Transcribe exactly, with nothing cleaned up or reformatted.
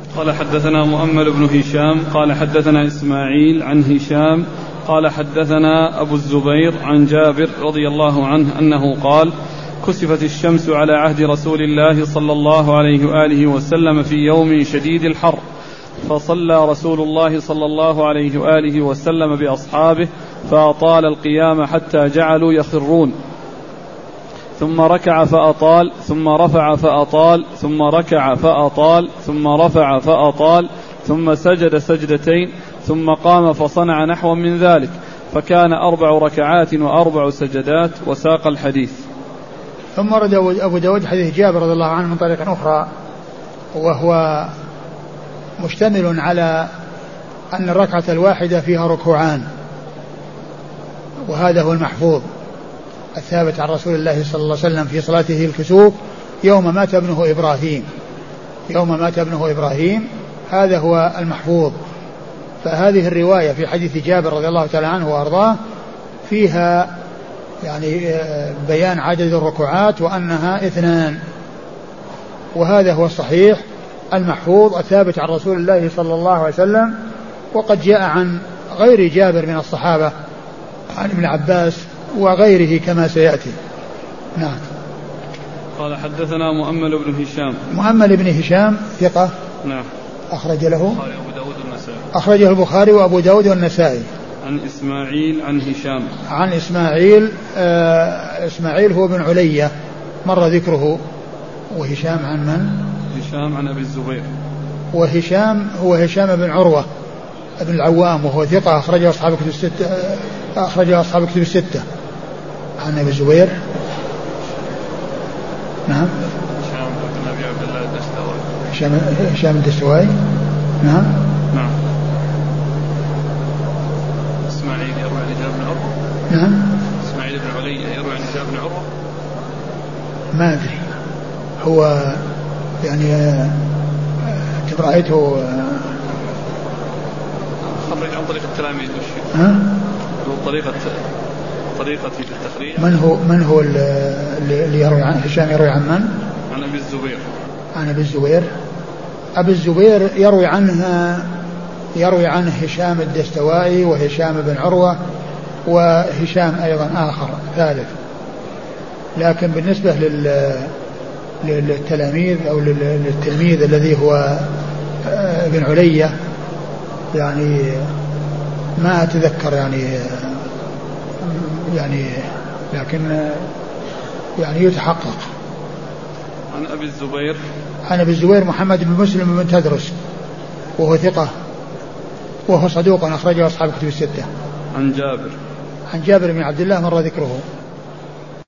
قال حدثنا مؤمل بن هشام قال حدثنا إسماعيل عن هشام قال حدثنا أبو الزبير عن جابر رضي الله عنه أنه قال كسفت الشمس على عهد رسول الله صلى الله عليه وآله وسلم في يوم شديد الحر، فصلى رسول الله صلى الله عليه وآله وسلم بأصحابه فأطال القيام حتى جعلوا يخرون، ثم ركع فأطال ثم رفع فأطال ثم ركع فأطال ثم رفع فأطال ثم سجد سجدتين ثم قام فصنع نحو من ذلك، فكان أربع ركعات وأربع سجدات. وساق الحديث. ثم رد أبو داود حديث جابر رضي الله عنه من طريق أخرى، وهو مشتمل على أن الركعة الواحدة فيها ركوعان، وهذا هو المحفوظ الثابت عن رسول الله صلى الله عليه وسلم في صلاته الكسوف يوم مات ابنه إبراهيم يوم مات ابنه إبراهيم هذا هو المحفوظ. فهذه الرواية في حديث جابر رضي الله تعالى عنه وأرضاه فيها يعني بيان عدد الركوعات وأنها اثنان، وهذا هو الصحيح المحفوظ الثابت عن رسول الله صلى الله عليه وسلم. وقد جاء عن غير جابر من الصحابة عن ابن عباس وغيره كما سيأتي. نعم. قال حدثنا مؤمل بن هشام. مؤمل بن هشام ثقة. نعم. أخرج له البخاري وأبو داود والنسائي. أخرجه البخاري وأبو داود والنسائي. عن إسماعيل عن هشام. عن إسماعيل آه إسماعيل هو بن علية مر ذكره. وهشام عن من؟ هشام عن أبي الزبير. وهشام هو هشام بن عروة ابن العوام وهو ثقة أخرجه أصحاب كتب الستة أخرجه أصحاب كتب الستة. عن أبي الزبير. نعم. هشام بن أبي عبد الله الدستوائي. هشام هشام الدستوائي. نعم. نعم. إسماعيل يروي عن هشام بن عروة. نعم. إسماعيل بن علي يروي عن هشام بن عروة. ما أدري هو يعني كنت رأيته خرج عن طريق التلاميذ والشيخ. ها؟ طريقة طريقة في التخريج. من هو من هو اللي يروي عن هشام يروي عن من؟ عن أبي الزبير. عن أبي الزبير. أبي الزبير يروي عنها يروي عنه هشام الدستوائي وهشام بن عروة وهشام أيضا آخر ثالث. لكن بالنسبة لل للتلاميذ أو للتلميذ الذي هو ابن علية يعني ما أتذكر يعني يعني لكن يعني يتحقق. عن أبي الزبير. عن أبي الزبير محمد بن مسلم بن تدرس وهو ثقة وهو صدوق أخرجه أصحاب كتب الستة. عن جابر. عن جابر بن عبد الله مر ذكره.